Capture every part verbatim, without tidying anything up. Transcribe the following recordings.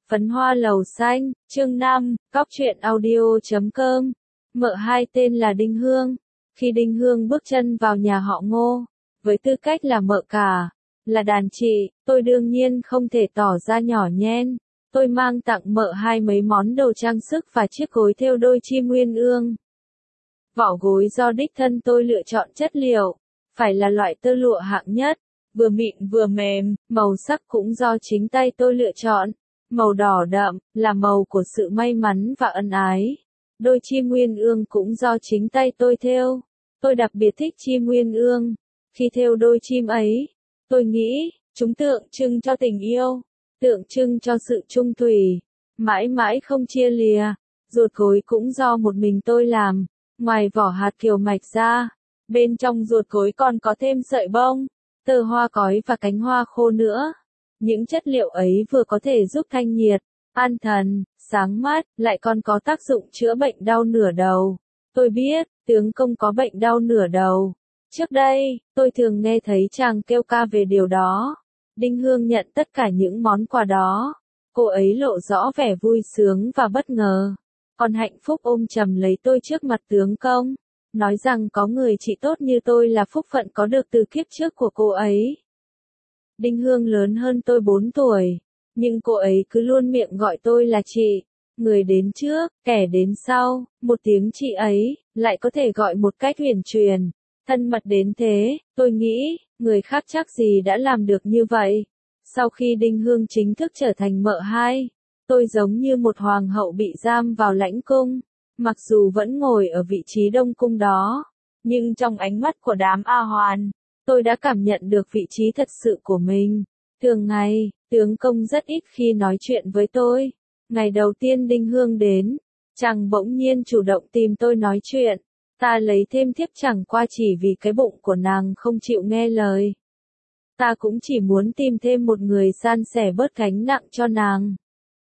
Phấn hoa lầu xanh, chương năm, cóc truyện audio chấm com. Mợ hai tên là Đinh Hương. Khi Đinh Hương bước chân vào nhà họ Ngô, với tư cách là mợ cả, là đàn chị, tôi đương nhiên không thể tỏ ra nhỏ nhen. Tôi mang tặng mợ hai mấy món đồ trang sức và chiếc gối thêu đôi chim nguyên ương. Vỏ gối do đích thân tôi lựa chọn chất liệu, phải là loại tơ lụa hạng nhất, vừa mịn vừa mềm, màu sắc cũng do chính tay tôi lựa chọn. Màu đỏ đậm, là màu của sự may mắn và ân ái. Đôi chim nguyên ương cũng do chính tay tôi thêu. Tôi đặc biệt thích chim nguyên ương. Khi thêu đôi chim ấy, tôi nghĩ, chúng tượng trưng cho tình yêu, tượng trưng cho sự chung thủy, mãi mãi không chia lìa. Ruột gối cũng do một mình tôi làm, ngoài vỏ hạt kiều mạch ra, bên trong ruột gối còn có thêm sợi bông, tơ hoa cói và cánh hoa khô nữa. Những chất liệu ấy vừa có thể giúp thanh nhiệt, an thần, sáng mắt, lại còn có tác dụng chữa bệnh đau nửa đầu. Tôi biết, tướng công có bệnh đau nửa đầu. Trước đây, tôi thường nghe thấy chàng kêu ca về điều đó. Đinh Hương nhận tất cả những món quà đó. Cô ấy lộ rõ vẻ vui sướng và bất ngờ. Còn hạnh phúc ôm chầm lấy tôi trước mặt tướng công, nói rằng có người chị tốt như tôi là phúc phận có được từ kiếp trước của cô ấy. Đinh Hương lớn hơn tôi bốn tuổi, nhưng cô ấy cứ luôn miệng gọi tôi là chị. Người đến trước, kẻ đến sau, một tiếng chị ấy, lại có thể gọi một cách huyền truyền, thân mật đến thế. Tôi nghĩ, người khác chắc gì đã làm được như vậy. Sau khi Đinh Hương chính thức trở thành mợ hai, tôi giống như một hoàng hậu bị giam vào lãnh cung. Mặc dù vẫn ngồi ở vị trí đông cung đó, nhưng trong ánh mắt của đám A Hoàn, tôi đã cảm nhận được vị trí thật sự của mình. Thường ngày, tướng công rất ít khi nói chuyện với tôi. Ngày đầu tiên Đinh Hương đến, chàng bỗng nhiên chủ động tìm tôi nói chuyện. Ta lấy thêm thiếp chẳng qua chỉ vì cái bụng của nàng không chịu nghe lời. Ta cũng chỉ muốn tìm thêm một người san sẻ bớt gánh nặng cho nàng.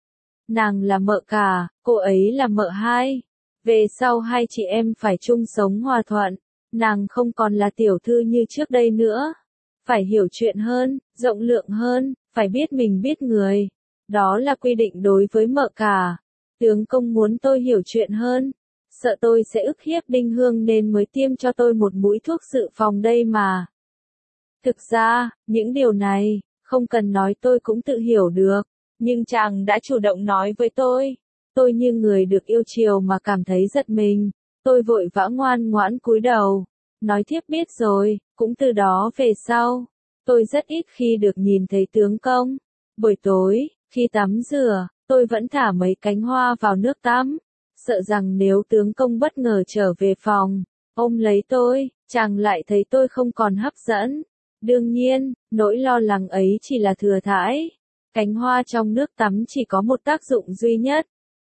Nàng là mợ cả, cô ấy là mợ hai. Về sau hai chị em phải chung sống hòa thuận. Nàng không còn là tiểu thư như trước đây nữa. Phải hiểu chuyện hơn, rộng lượng hơn, phải biết mình biết người. Đó là quy định đối với mợ cả. Tướng công muốn tôi hiểu chuyện hơn. Sợ tôi sẽ ức hiếp Đinh Hương nên mới tiêm cho tôi một mũi thuốc dự phòng đây mà. Thực ra, những điều này, không cần nói tôi cũng tự hiểu được. Nhưng chàng đã chủ động nói với tôi. Tôi như người được yêu chiều mà cảm thấy giật mình. Tôi vội vã ngoan ngoãn cúi đầu. Nói thiếp biết rồi, cũng từ đó về sau. Tôi rất ít khi được nhìn thấy tướng công. Buổi tối, khi tắm rửa, tôi vẫn thả mấy cánh hoa vào nước tắm. Sợ rằng nếu tướng công bất ngờ trở về phòng, ôm lấy tôi, chàng lại thấy tôi không còn hấp dẫn. Đương nhiên, nỗi lo lắng ấy chỉ là thừa thãi. Cánh hoa trong nước tắm chỉ có một tác dụng duy nhất.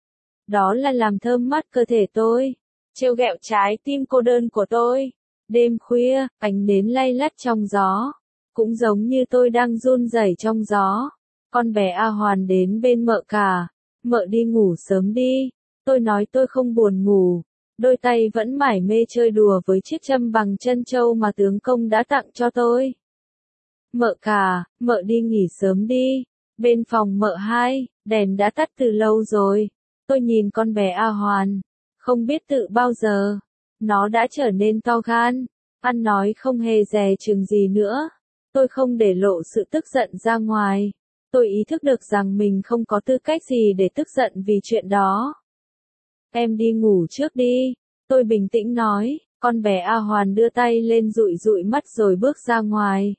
Đó là làm thơm mắt cơ thể tôi, trêu ghẹo trái tim cô đơn của tôi. Đêm khuya, ánh nến lay lắt trong gió, cũng giống như tôi đang run rẩy trong gió. Con bé A Hoàn đến bên mợ cả. Mợ đi ngủ sớm đi. Tôi nói tôi không buồn ngủ. Đôi tay vẫn mải mê chơi đùa với chiếc châm bằng trân châu mà tướng công đã tặng cho tôi. Mợ cả, mợ đi nghỉ sớm đi. Bên phòng mợ hai, đèn đã tắt từ lâu rồi. Tôi nhìn con bé A Hoàn. Không biết tự bao giờ, nó đã trở nên to gan, ăn nói không hề dè chừng gì nữa. Tôi không để lộ sự tức giận ra ngoài. Tôi ý thức được rằng mình không có tư cách gì để tức giận vì chuyện đó. Em đi ngủ trước đi. Tôi bình tĩnh nói. Con bé A Hoàn đưa tay lên dụi dụi mắt rồi bước ra ngoài.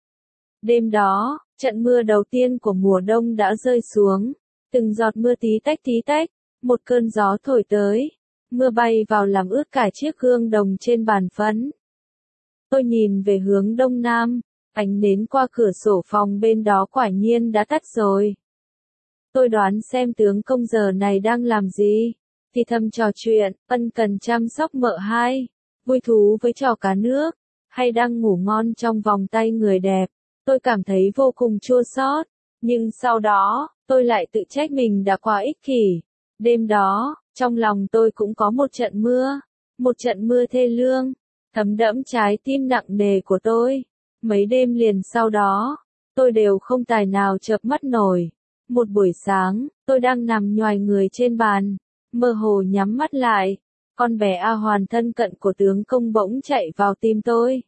Đêm đó, trận mưa đầu tiên của mùa đông đã rơi xuống. Từng giọt mưa tí tách tí tách. Một cơn gió thổi tới. Mưa bay vào làm ướt cả chiếc gương đồng trên bàn phấn. Tôi nhìn về hướng đông nam. Ánh nến qua cửa sổ phòng bên đó quả nhiên đã tắt rồi. Tôi đoán xem tướng công giờ này đang làm gì. Thì thầm trò chuyện, ân cần chăm sóc mợ hai, vui thú với trò cá nước, hay đang ngủ ngon trong vòng tay người đẹp. Tôi cảm thấy vô cùng chua xót. Nhưng sau đó, tôi lại tự trách mình đã quá ích kỷ. Đêm đó, trong lòng tôi cũng có một trận mưa. Một trận mưa thê lương, thấm đẫm trái tim nặng nề của tôi. Mấy đêm liền sau đó, tôi đều không tài nào chợp mắt nổi. Một buổi sáng, tôi đang nằm nhoài người trên bàn, mơ hồ nhắm mắt lại. Con bé A Hoàn thân cận của tướng công bỗng chạy vào tim tôi.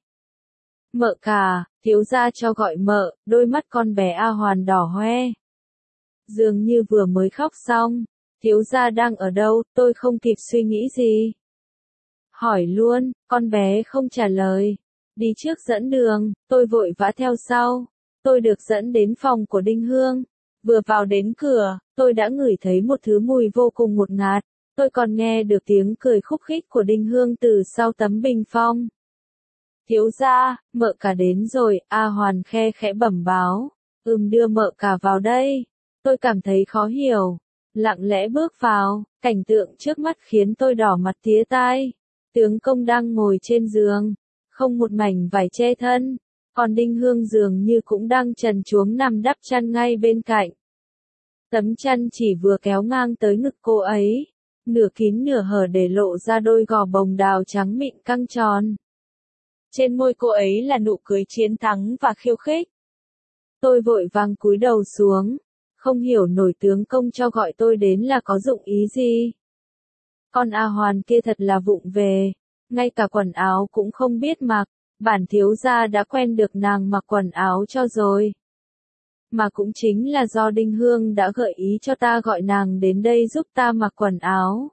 Mợ cả, thiếu gia cho gọi mợ, đôi mắt con bé A Hoàn đỏ hoe. Dường như vừa mới khóc xong, thiếu gia đang ở đâu, tôi không kịp suy nghĩ gì. Hỏi luôn, con bé không trả lời. Đi trước dẫn đường, tôi vội vã theo sau. Tôi được dẫn đến phòng của Đinh Hương. Vừa vào đến cửa, tôi đã ngửi thấy một thứ mùi vô cùng ngột ngạt. Tôi còn nghe được tiếng cười khúc khích của Đinh Hương từ sau tấm bình phong. Thiếu gia, mợ cả đến rồi, A Hoàn khe khẽ bẩm báo. Ừm, đưa mợ cả vào đây. Tôi cảm thấy khó hiểu. Lặng lẽ bước vào, cảnh tượng trước mắt khiến tôi đỏ mặt tía tai. Tướng công đang ngồi trên giường, không một mảnh vải che thân. Còn Đinh Hương dường như cũng đang trần truống nằm đắp chăn ngay bên cạnh. Tấm chăn chỉ vừa kéo ngang tới ngực cô ấy, nửa kín nửa hở để lộ ra đôi gò bồng đào trắng mịn căng tròn. Trên môi cô ấy là nụ cười chiến thắng và khiêu khích. Tôi vội vàng cúi đầu xuống, không hiểu nổi tướng công cho gọi tôi đến là có dụng ý gì. Con A Hoàn kia thật là vụng về, ngay cả quần áo cũng không biết mặc, bản thiếu gia đã quen được nàng mặc quần áo cho rồi. Mà cũng chính là do Đinh Hương đã gợi ý cho ta gọi nàng đến đây giúp ta mặc quần áo.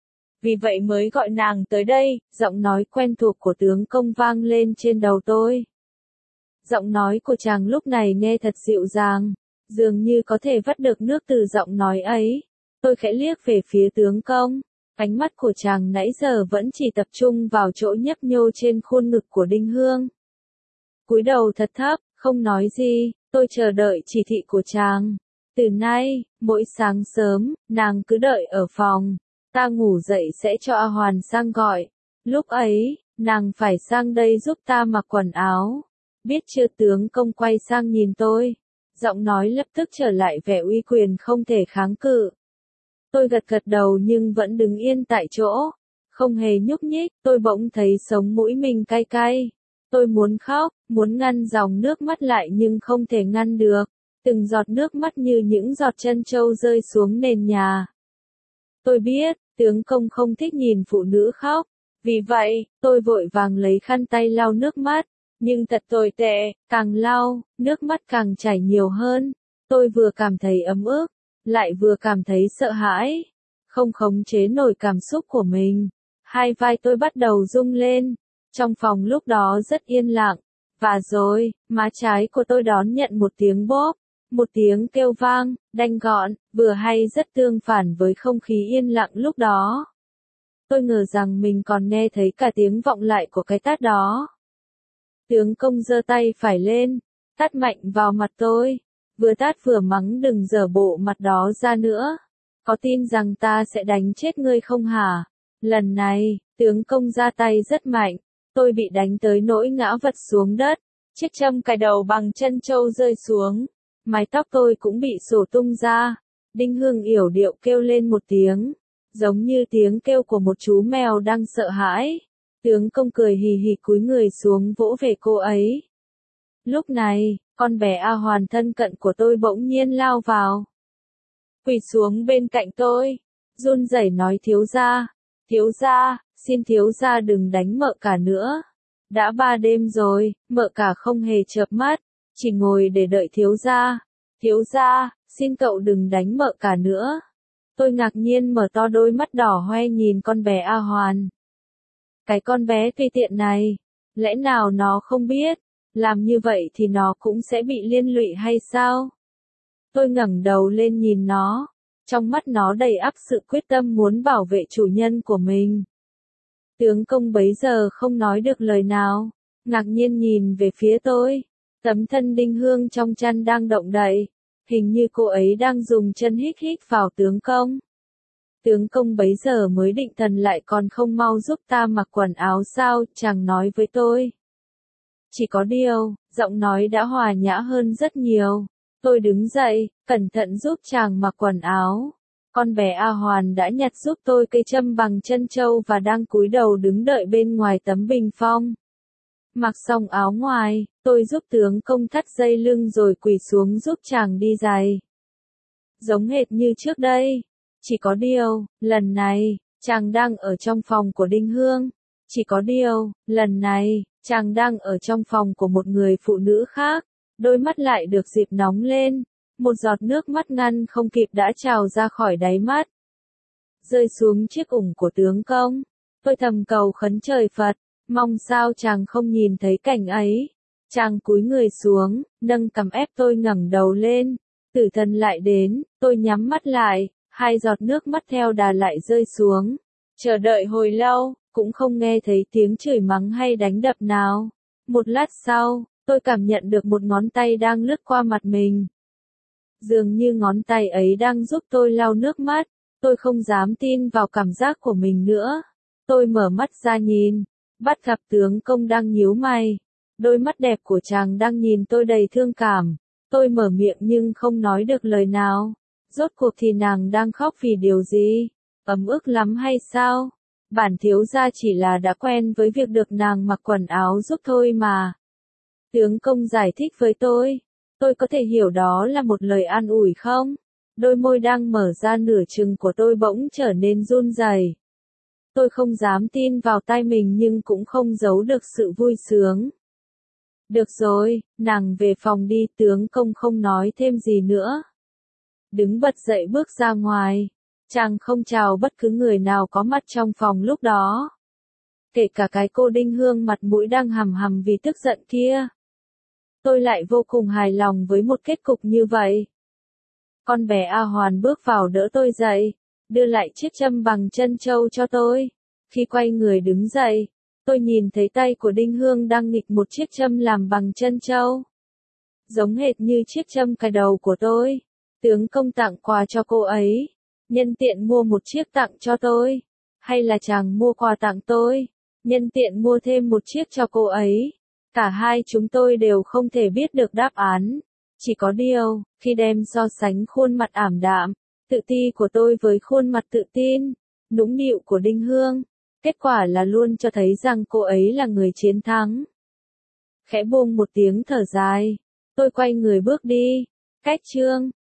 Vì vậy mới gọi nàng tới đây, giọng nói quen thuộc của tướng công vang lên trên đầu tôi. Giọng nói của chàng lúc này nghe thật dịu dàng, dường như có thể vắt được nước từ giọng nói ấy. Tôi khẽ liếc về phía tướng công, ánh mắt của chàng nãy giờ vẫn chỉ tập trung vào chỗ nhấp nhô trên khuôn ngực của Đinh Hương. Cúi đầu thật thấp, không nói gì, tôi chờ đợi chỉ thị của chàng. Từ nay, mỗi sáng sớm, nàng cứ đợi ở phòng. Ta ngủ dậy sẽ cho A Hoàn sang gọi. Lúc ấy, nàng phải sang đây giúp ta mặc quần áo. Biết chưa? Tướng công quay sang nhìn tôi. Giọng nói lập tức trở lại vẻ uy quyền không thể kháng cự. Tôi gật gật đầu nhưng vẫn đứng yên tại chỗ. Không hề nhúc nhích, tôi bỗng thấy sống mũi mình cay cay. Tôi muốn khóc, muốn ngăn dòng nước mắt lại nhưng không thể ngăn được. Từng giọt nước mắt như những giọt trân châu rơi xuống nền nhà. Tôi biết, tướng công không thích nhìn phụ nữ khóc. Vì vậy, tôi vội vàng lấy khăn tay lau nước mắt. Nhưng thật tồi tệ, càng lau, nước mắt càng chảy nhiều hơn. Tôi vừa cảm thấy ấm ức, lại vừa cảm thấy sợ hãi. Không khống chế nổi cảm xúc của mình. Hai vai tôi bắt đầu rung lên. Trong phòng lúc đó rất yên lặng. Và rồi, má trái của tôi đón nhận một tiếng bóp. Một tiếng kêu vang, đanh gọn, vừa hay rất tương phản với không khí yên lặng lúc đó. Tôi ngờ rằng mình còn nghe thấy cả tiếng vọng lại của cái tát đó. Tướng công giơ tay phải lên, tát mạnh vào mặt tôi. Vừa tát vừa mắng đừng dở bộ mặt đó ra nữa. Có tin rằng ta sẽ đánh chết ngươi không hả? Lần này, tướng công ra tay rất mạnh. Tôi bị đánh tới nỗi ngã vật xuống đất. Chiếc châm cài đầu bằng chân châu rơi xuống. Mái tóc tôi cũng bị xổ tung ra. Đinh Hương yểu điệu kêu lên một tiếng. Giống như tiếng kêu của một chú mèo đang sợ hãi. Tướng công cười hì hì cúi người xuống vỗ về cô ấy. Lúc này, con bé A Hoàn thân cận của tôi bỗng nhiên lao vào. Quỳ xuống bên cạnh tôi. Run rẩy nói thiếu gia. Thiếu gia, xin thiếu gia đừng đánh mợ cả nữa. Đã ba đêm rồi, mợ cả không hề chợp mắt. Chỉ ngồi để đợi thiếu gia. Thiếu gia, xin cậu đừng đánh mợ cả nữa. Tôi ngạc nhiên mở to đôi mắt đỏ hoe nhìn con bé A Hoàn. Cái con bé tùy tiện này, lẽ nào nó không biết, làm như vậy thì nó cũng sẽ bị liên lụy hay sao? Tôi ngẩng đầu lên nhìn nó, trong mắt nó đầy ắp sự quyết tâm muốn bảo vệ chủ nhân của mình. Tướng công bấy giờ không nói được lời nào, ngạc nhiên nhìn về phía tôi. Tấm thân Đinh Hương trong chăn đang động đậy, hình như cô ấy đang dùng chân hít hít vào tướng công. Tướng công bấy giờ mới định thần lại còn không mau giúp ta mặc quần áo sao, chàng nói với tôi. Chỉ có điều, giọng nói đã hòa nhã hơn rất nhiều. Tôi đứng dậy, cẩn thận giúp chàng mặc quần áo. Con bé A Hoàn đã nhặt giúp tôi cây châm bằng chân châu và đang cúi đầu đứng đợi bên ngoài tấm bình phong. Mặc xong áo ngoài, tôi giúp tướng công thắt dây lưng rồi quỳ xuống giúp chàng đi giày. giống hệt như trước đây. Chỉ có điều, lần này, chàng đang ở trong phòng của Đinh Hương. Chỉ có điều, lần này, chàng đang ở trong phòng của một người phụ nữ khác. Đôi mắt lại được dịp nóng lên. Một giọt nước mắt ngăn không kịp đã trào ra khỏi đáy mắt. Rơi xuống chiếc ủng của tướng công. Tôi thầm cầu khấn trời Phật, mong sao chàng không nhìn thấy cảnh ấy. Chàng cúi người xuống, nâng cằm ép tôi ngẩng đầu lên. Tử thần lại đến, tôi nhắm mắt lại, hai giọt nước mắt theo đà lại rơi xuống. Chờ đợi hồi lâu, cũng không nghe thấy tiếng chửi mắng hay đánh đập nào. Một lát sau, tôi cảm nhận được một ngón tay đang lướt qua mặt mình. Dường như ngón tay ấy đang giúp tôi lau nước mắt. Tôi không dám tin vào cảm giác của mình nữa. Tôi mở mắt ra nhìn, bắt gặp tướng công đang nhíu mày. Đôi mắt đẹp của chàng đang nhìn tôi đầy thương cảm. Tôi mở miệng nhưng không nói được lời nào. Rốt cuộc thì nàng đang khóc vì điều gì? Ấm ức lắm hay sao? Bản thiếu gia chỉ là đã quen với việc được nàng mặc quần áo giúp thôi mà. Tướng công giải thích với tôi. Tôi có thể hiểu đó là một lời an ủi không? Đôi môi đang mở ra nửa chừng của tôi bỗng trở nên run rẩy. Tôi không dám tin vào tai mình nhưng cũng không giấu được sự vui sướng. Được rồi, nàng về phòng đi, tướng công không nói thêm gì nữa. Đứng bật dậy bước ra ngoài. Chàng không chào bất cứ người nào có mặt trong phòng lúc đó. Kể cả cái cô Đinh Hương mặt mũi đang hầm hầm vì tức giận kia. Tôi lại vô cùng hài lòng với một kết cục như vậy. Con bé A Hoàn bước vào đỡ tôi dậy, đưa lại chiếc châm bằng chân châu cho tôi. Khi quay người đứng dậy, tôi nhìn thấy tay của Đinh Hương đang nghịch một chiếc châm làm bằng chân châu. Giống hệt như chiếc châm cài đầu của tôi. Tướng công tặng quà cho cô ấy. Nhân tiện mua một chiếc tặng cho tôi. Hay là chàng mua quà tặng tôi, nhân tiện mua thêm một chiếc cho cô ấy. Cả hai chúng tôi đều không thể biết được đáp án. Chỉ có điều, khi đem so sánh khuôn mặt ảm đạm, tự ti của tôi với khuôn mặt tự tin, nũng nịu của Đinh Hương, kết quả là luôn cho thấy rằng cô ấy là người chiến thắng. Khẽ buông một tiếng thở dài, tôi quay người bước đi. Cách chương